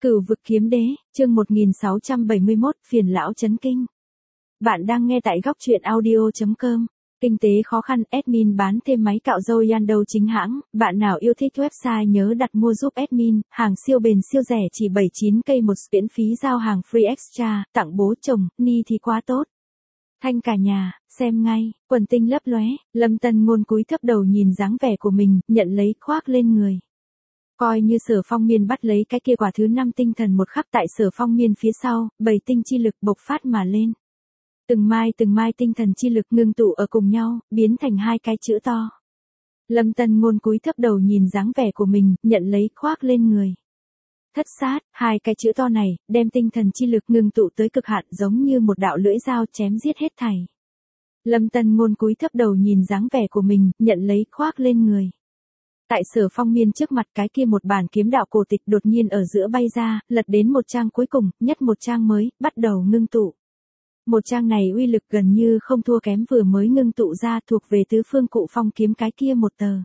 Cửu vực kiếm đế, chương 1671, phiền lão chấn kinh. Bạn đang nghe tại góc truyện audio.com. Kinh tế khó khăn, admin bán thêm máy cạo râu Yando chính hãng, bạn nào yêu thích website nhớ đặt mua giúp admin, hàng siêu bền siêu rẻ chỉ 79k một, miễn phí giao hàng free extra, tặng bố chồng, ni thì quá tốt. Thanh cả nhà, xem ngay, quần tinh lấp lóe, Lâm Tân Ngôn cúi thấp đầu nhìn dáng vẻ của mình, nhận lấy khoác lên người. Coi như Sở Phong Miên bắt lấy cái kia quả thứ 5 tinh thần một khắc tại Sở Phong Miên phía sau, 7 tinh chi lực bộc phát mà lên. Từng mai tinh thần chi lực ngưng tụ ở cùng nhau, biến thành hai cái chữ to. Lâm Tân Ngôn cúi thấp đầu nhìn dáng vẻ của mình, nhận lấy khoác lên người. Thất sát, hai cái chữ to này, đem tinh thần chi lực ngưng tụ tới cực hạn giống như một đạo lưỡi dao chém giết hết thảy. Lâm Tân Ngôn cúi thấp đầu nhìn dáng vẻ của mình, nhận lấy khoác lên người. Tại Sở Phong Miên trước mặt cái kia một bản kiếm đạo cổ tịch đột nhiên ở giữa bay ra, lật đến một trang cuối cùng, nhất một trang mới, bắt đầu ngưng tụ. Một trang này uy lực gần như không thua kém vừa mới ngưng tụ ra thuộc về tứ phương cụ phong kiếm cái kia một tờ.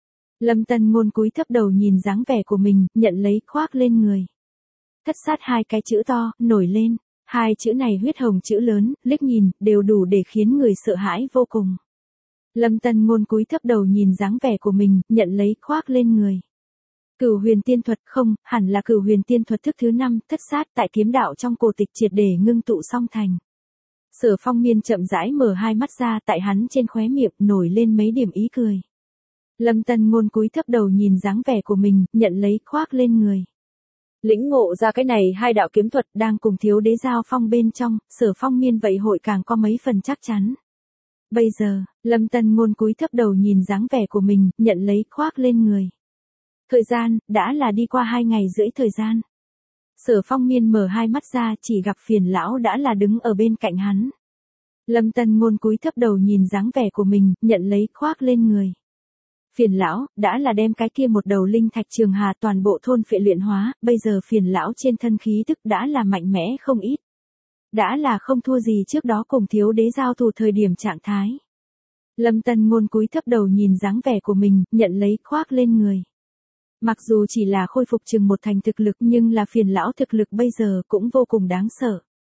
Lâm Tân Ngôn cúi thấp đầu nhìn dáng vẻ của mình, nhận lấy khoác lên người. Thất sát hai cái chữ to, nổi lên, hai chữ này huyết hồng chữ lớn, liếc nhìn, đều đủ để khiến người sợ hãi vô cùng. Lâm Tân Ngôn cúi thấp đầu nhìn dáng vẻ của mình, nhận lấy khoác lên người. Cửu huyền tiên thuật không, hẳn là cửu huyền tiên thuật thức thứ 5, thất sát tại kiếm đạo trong cổ tịch triệt để ngưng tụ song thành. Sở Phong Miên chậm rãi mở hai mắt ra, tại hắn trên khóe miệng nổi lên mấy điểm ý cười. Lâm Tân Ngôn cúi thấp đầu nhìn dáng vẻ của mình, nhận lấy khoác lên người. Lĩnh ngộ ra cái này hai đạo kiếm thuật đang cùng thiếu đế giao phong bên trong, Sở Phong Miên vậy hội càng có mấy phần chắc chắn. Bây giờ, Lâm Tân Ngôn cúi thấp đầu nhìn dáng vẻ của mình, nhận lấy khoác lên người. Thời gian, đã là đi qua 2 ngày rưỡi thời gian. Sở Phong Miên mở hai mắt ra chỉ gặp phiền lão đã là đứng ở bên cạnh hắn. Lâm Tân Ngôn cúi thấp đầu nhìn dáng vẻ của mình, nhận lấy khoác lên người. Phiền lão, đã là đem cái kia một đầu linh thạch trường hà toàn bộ thôn phệ luyện hóa, bây giờ phiền lão trên thân khí tức đã là mạnh mẽ không ít. Đã là không thua gì trước đó cùng thiếu đế giao thủ thời điểm trạng thái. Lâm Tân Ngôn cúi thấp đầu nhìn dáng vẻ của mình, nhận lấy khoác lên người. Mặc dù chỉ là khôi phục chừng một thành thực lực nhưng là phiền lão thực lực bây giờ cũng vô cùng đáng sợ.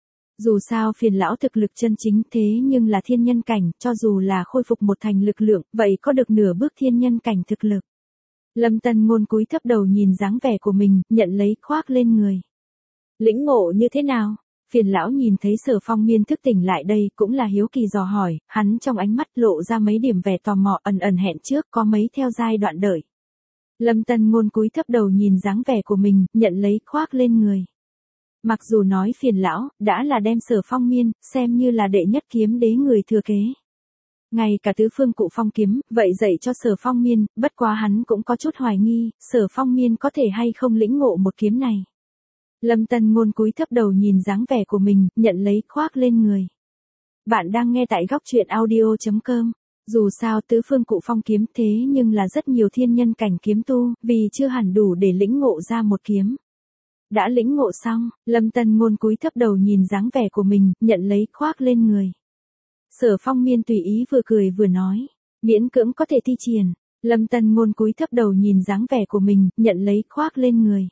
Dù sao phiền lão thực lực chân chính thế nhưng là thiên nhân cảnh, cho dù là khôi phục một thành lực lượng, vậy có được nửa bước thiên nhân cảnh thực lực. Lâm Tân Ngôn cúi thấp đầu nhìn dáng vẻ của mình, nhận lấy khoác lên người. Lĩnh ngộ như thế nào? Phiền lão nhìn thấy Sở Phong Miên thức tỉnh lại đây cũng là hiếu kỳ dò hỏi, hắn trong ánh mắt lộ ra mấy điểm vẻ tò mò ẩn ẩn hẹn trước có mấy theo giai đoạn đợi. Lâm Tân Ngôn cúi thấp đầu nhìn dáng vẻ của mình, nhận lấy khoác lên người. Mặc dù nói phiền lão, đã là đem Sở Phong Miên, xem như là đệ nhất kiếm đế người thừa kế. Ngay cả tứ phương cụ phong kiếm, vậy dạy cho Sở Phong Miên, bất quá hắn cũng có chút hoài nghi, Sở Phong Miên có thể hay không lĩnh ngộ một kiếm này. Lâm Tân Ngôn cúi thấp đầu nhìn dáng vẻ của mình, nhận lấy khoác lên người. Bạn đang nghe tại góc truyện audio.com. Dù sao tứ phương cụ phong kiếm thế nhưng là rất nhiều thiên nhân cảnh kiếm tu, vì chưa hẳn đủ để lĩnh ngộ ra một kiếm. Đã lĩnh ngộ xong, Lâm Tân Ngôn cúi thấp đầu nhìn dáng vẻ của mình, nhận lấy khoác lên người. Sở Phong Miên tùy ý vừa cười vừa nói, miễn cưỡng có thể thi triển. Lâm Tân Ngôn cúi thấp đầu nhìn dáng vẻ của mình, nhận lấy khoác lên người.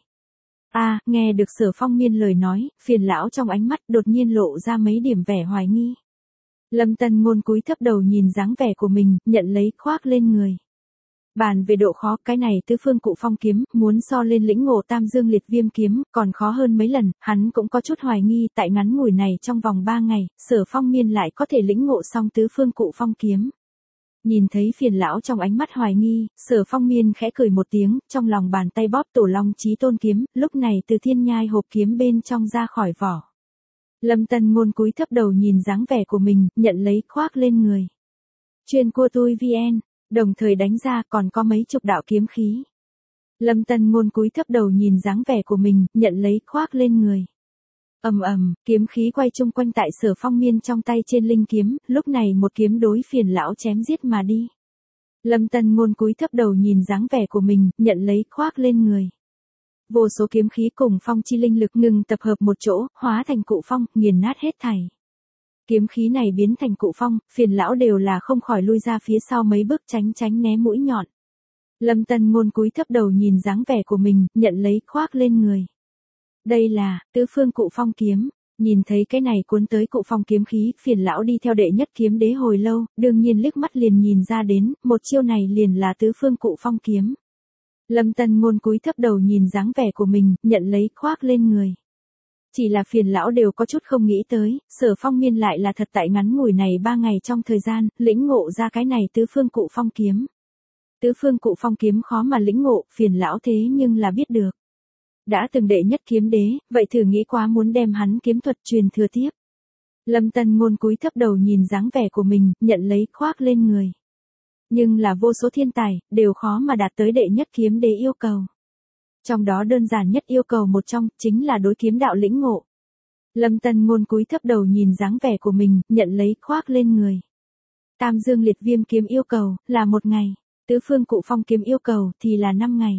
Nghe được Sở Phong Miên lời nói, phiền lão trong ánh mắt đột nhiên lộ ra mấy điểm vẻ hoài nghi. Lâm Tân Ngôn cúi thấp đầu nhìn dáng vẻ của mình, nhận lấy khoác lên người. Bàn về độ khó, cái này tứ phương cụ phong kiếm, muốn so lên lĩnh ngộ tam dương liệt viêm kiếm, còn khó hơn mấy lần, hắn cũng có chút hoài nghi, tại ngắn ngủi này trong vòng 3 ngày, Sở Phong Miên lại có thể lĩnh ngộ xong tứ phương cụ phong kiếm. Nhìn thấy phiền lão trong ánh mắt hoài nghi, Sở Phong Miên khẽ cười một tiếng, trong lòng bàn tay bóp Tổ Long Chí Tôn kiếm, lúc này từ thiên nhai hộp kiếm bên trong ra khỏi vỏ. Lâm Tân Ngôn cúi thấp đầu nhìn dáng vẻ của mình, nhận lấy khoác lên người. Chuyên cua tui VN, đồng thời đánh ra còn có mấy chục đạo kiếm khí. Lâm Tân Ngôn cúi thấp đầu nhìn dáng vẻ của mình, nhận lấy khoác lên người. Kiếm khí quay chung quanh tại Sở Phong Miên trong tay trên linh kiếm, lúc này một kiếm đối phiền lão chém giết mà đi. Lâm Tân Ngôn cúi thấp đầu nhìn dáng vẻ của mình, nhận lấy khoác lên người. Vô số kiếm khí cùng phong chi linh lực ngừng tập hợp một chỗ, hóa thành cụ phong, nghiền nát hết thảy. Kiếm khí này biến thành cụ phong, phiền lão đều là không khỏi lui ra phía sau mấy bước tránh né mũi nhọn. Lâm Tân Ngôn cúi thấp đầu nhìn dáng vẻ của mình, nhận lấy khoác lên người. Đây là tứ phương cụ phong kiếm. Nhìn thấy cái này cuốn tới cụ phong kiếm khí, Phiền lão đi theo đệ nhất kiếm đế hồi lâu, đương nhiên liếc mắt liền nhìn ra đến, một chiêu này liền là tứ phương cụ phong kiếm. Lâm Tân Ngôn cúi thấp đầu nhìn dáng vẻ của mình, nhận lấy khoác lên người. Chỉ là Phiền lão đều có chút không nghĩ tới, Sở Phong Miên lại là thật tại ngắn ngủi này 3 ngày trong thời gian, lĩnh ngộ ra cái này tứ phương cụ phong kiếm. Tứ phương cụ phong kiếm khó mà lĩnh ngộ, Phiền lão thế nhưng là biết được. Đã từng đệ nhất kiếm đế, vậy thử nghĩ quá muốn đem hắn kiếm thuật truyền thừa tiếp. Lâm Tân Ngôn cúi thấp đầu nhìn dáng vẻ của mình, nhận lấy khoác lên người. Nhưng là vô số thiên tài, đều khó mà đạt tới đệ nhất kiếm đế yêu cầu. Trong đó đơn giản nhất yêu cầu một trong, chính là đối kiếm đạo lĩnh ngộ. Lâm Tân Ngôn cúi thấp đầu nhìn dáng vẻ của mình, nhận lấy khoác lên người. Tam Dương Liệt Viêm kiếm yêu cầu, là 1 ngày. Tứ phương cụ phong kiếm yêu cầu, thì là 5 ngày.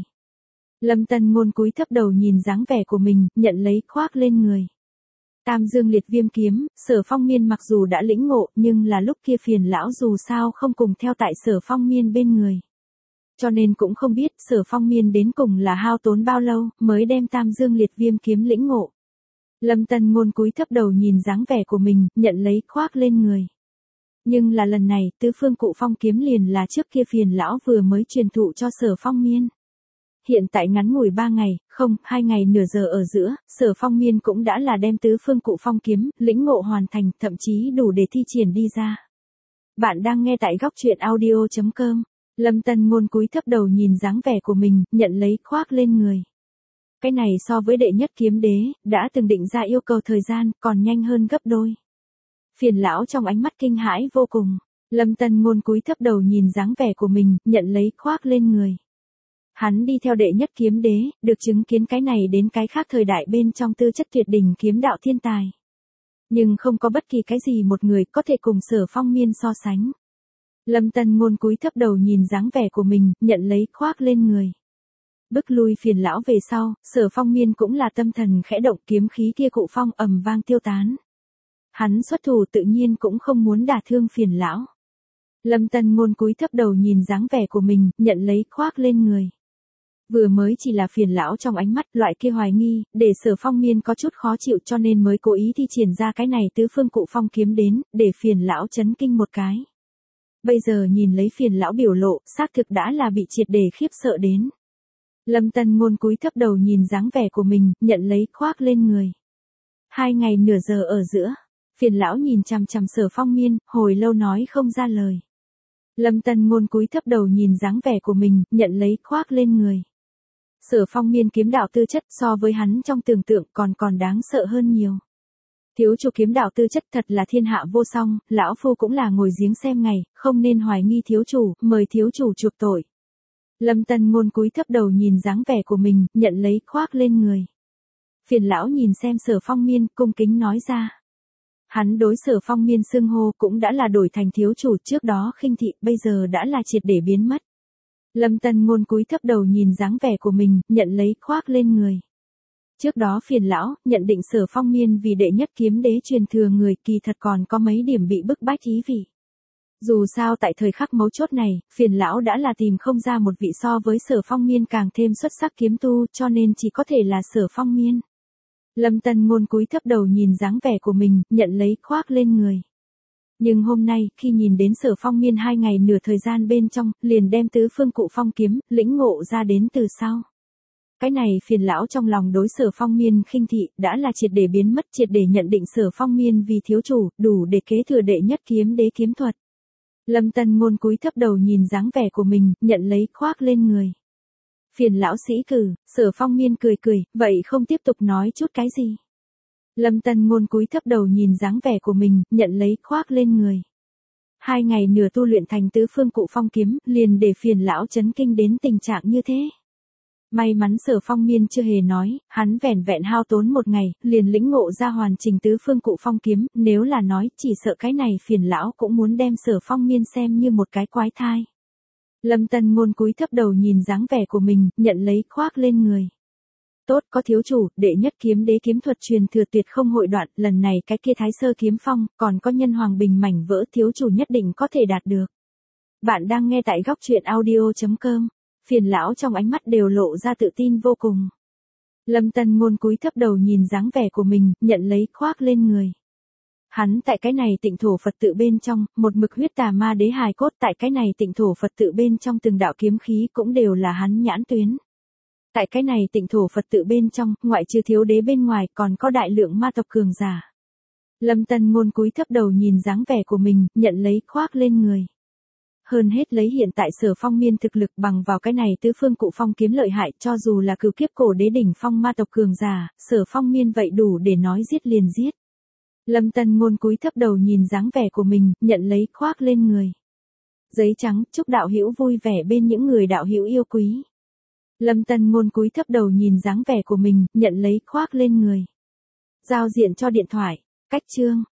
Lâm Tân Ngôn cúi thấp đầu nhìn dáng vẻ của mình, nhận lấy khoác lên người. Tam Dương Liệt Viêm kiếm, Sở Phong Miên mặc dù đã lĩnh ngộ, nhưng là lúc kia Phiền lão dù sao không cùng theo tại Sở Phong Miên bên người. Cho nên cũng không biết Sở Phong Miên đến cùng là hao tốn bao lâu, mới đem Tam Dương Liệt Viêm kiếm lĩnh ngộ. Lâm Tân Ngôn cúi thấp đầu nhìn dáng vẻ của mình, nhận lấy khoác lên người. Nhưng là lần này, tứ phương cụ phong kiếm liền là trước kia Phiền lão vừa mới truyền thụ cho Sở Phong Miên. Hiện tại ngắn ngủi 3 ngày, không, 2 ngày nửa giờ ở giữa, Sở Phong Miên cũng đã là đem tứ phương cụ phong kiếm, lĩnh ngộ hoàn thành, thậm chí đủ để thi triển đi ra. Bạn đang nghe tại góc truyện audio.com. Lâm Tân Ngôn cúi thấp đầu nhìn dáng vẻ của mình, nhận lấy khoác lên người. Cái này so với đệ nhất kiếm đế, đã từng định ra yêu cầu thời gian, còn nhanh hơn gấp đôi. Phiền lão trong ánh mắt kinh hãi vô cùng. Lâm Tân Ngôn cúi thấp đầu nhìn dáng vẻ của mình, nhận lấy khoác lên người. Hắn đi theo đệ nhất kiếm đế, được chứng kiến cái này đến cái khác thời đại bên trong tư chất tuyệt đỉnh kiếm đạo thiên tài. Nhưng không có bất kỳ cái gì một người có thể cùng Sở Phong Miên so sánh. Lâm Tân Ngôn cúi thấp đầu nhìn dáng vẻ của mình, nhận lấy khoác lên người. Bức lui Phiền lão về sau, Sở Phong Miên cũng là tâm thần khẽ động, kiếm khí kia cụ phong ầm vang tiêu tán. Hắn xuất thủ tự nhiên cũng không muốn đả thương Phiền lão. Lâm Tân Ngôn cúi thấp đầu nhìn dáng vẻ của mình, nhận lấy khoác lên người. Vừa mới chỉ là Phiền lão trong ánh mắt loại kia hoài nghi, để Sở Phong Miên có chút khó chịu cho nên mới cố ý thi triển ra cái này tứ phương cụ phong kiếm đến, để Phiền lão chấn kinh một cái. Bây giờ nhìn lấy Phiền lão biểu lộ, xác thực đã là bị triệt để khiếp sợ đến. Lâm Tân Ngôn cúi thấp đầu nhìn dáng vẻ của mình, nhận lấy khoác lên người. 2 ngày nửa giờ ở giữa, Phiền lão nhìn chằm chằm Sở Phong Miên, hồi lâu nói không ra lời. Lâm Tân Ngôn cúi thấp đầu nhìn dáng vẻ của mình, nhận lấy khoác lên người. Sở Phong Miên kiếm đạo tư chất so với hắn trong tưởng tượng còn đáng sợ hơn nhiều. Thiếu chủ kiếm đạo tư chất thật là thiên hạ vô song, lão phu cũng là ngồi giếng xem ngày, không nên hoài nghi thiếu chủ, mời thiếu chủ chuộc tội. Lâm Tân Ngôn cúi thấp đầu nhìn dáng vẻ của mình, nhận lấy khoác lên người. Phiền lão nhìn xem Sở Phong Miên, cung kính nói ra. Hắn đối Sở Phong Miên xưng hô cũng đã là đổi thành thiếu chủ, trước đó khinh thị, bây giờ đã là triệt để biến mất. Lâm Tân Ngôn cúi thấp đầu nhìn dáng vẻ của mình, nhận lấy khoác lên người. Trước đó Phiền lão nhận định Sở Phong Miên vì đệ nhất kiếm đế truyền thừa người, kỳ thật còn có mấy điểm bị bức bách ý vị. Dù sao tại thời khắc mấu chốt này, Phiền lão đã là tìm không ra một vị so với Sở Phong Miên càng thêm xuất sắc kiếm tu, cho nên chỉ có thể là Sở Phong Miên. Lâm Tân Ngôn cúi thấp đầu nhìn dáng vẻ của mình, nhận lấy khoác lên người. Nhưng hôm nay, khi nhìn đến Sở Phong Miên 2 ngày nửa thời gian bên trong, liền đem tứ phương cụ phong kiếm, lĩnh ngộ ra đến từ sau. Cái này Phiền lão trong lòng đối Sở Phong Miên khinh thị, đã là triệt để biến mất, triệt để nhận định Sở Phong Miên vì thiếu chủ, đủ để kế thừa đệ nhất kiếm đế kiếm thuật. Lâm Tân Ngôn cúi thấp đầu nhìn dáng vẻ của mình, nhận lấy khoác lên người. Phiền lão sĩ cử, Sở Phong Miên cười cười, vậy không tiếp tục nói chút cái gì. Lâm Tân Ngôn cúi thấp đầu nhìn dáng vẻ của mình, nhận lấy khoác lên người. 2 ngày nửa tu luyện thành tứ phương cụ phong kiếm, liền để Phiền lão chấn kinh đến tình trạng như thế. May mắn Sở Phong Miên chưa hề nói, hắn vẻn vẹn hao tốn 1 ngày, liền lĩnh ngộ ra hoàn chỉnh tứ phương cụ phong kiếm, nếu là nói, chỉ sợ cái này Phiền lão cũng muốn đem Sở Phong Miên xem như một cái quái thai. Lâm Tân Ngôn cúi thấp đầu nhìn dáng vẻ của mình, nhận lấy khoác lên người. Tốt, có thiếu chủ, đệ nhất kiếm đế kiếm thuật truyền thừa tuyệt không hội đoạn, lần này cái kia Thái Sơ kiếm phong, còn có Nhân Hoàng bình mảnh vỡ, thiếu chủ nhất định có thể đạt được. Bạn đang nghe tại góc truyện audio.com. Phiền lão trong ánh mắt đều lộ ra tự tin vô cùng. Lâm Tân Ngôn cúi thấp đầu nhìn dáng vẻ của mình, nhận lấy khoác lên người. Hắn tại cái này tịnh thổ Phật tự bên trong, một mực huyết tà ma đế hài cốt, tại cái này tịnh thổ Phật tự bên trong từng đạo kiếm khí cũng đều là hắn nhãn tuyến. Tại cái này tịnh thổ Phật tự bên trong, ngoại trừ thiếu đế bên ngoài còn có đại lượng ma tộc cường giả. Lâm Tân Ngôn cúi thấp đầu nhìn dáng vẻ của mình, nhận lấy khoác lên người. Hơn hết lấy hiện tại Sở Phong Miên thực lực bằng vào cái này tứ phương cụ phong kiếm lợi hại, cho dù là cửu kiếp cổ đế đỉnh phong ma tộc cường giả, Sở Phong Miên vậy đủ để nói giết liền giết. Lâm Tân Ngôn cúi thấp đầu nhìn dáng vẻ của mình, nhận lấy khoác lên người. Giấy trắng, chúc đạo hữu vui vẻ bên những người đạo hữu yêu quý. Lâm Tân Ngôn cúi thấp đầu nhìn dáng vẻ của mình, nhận lấy khoác lên người. Giao diện cho điện thoại, cách chương.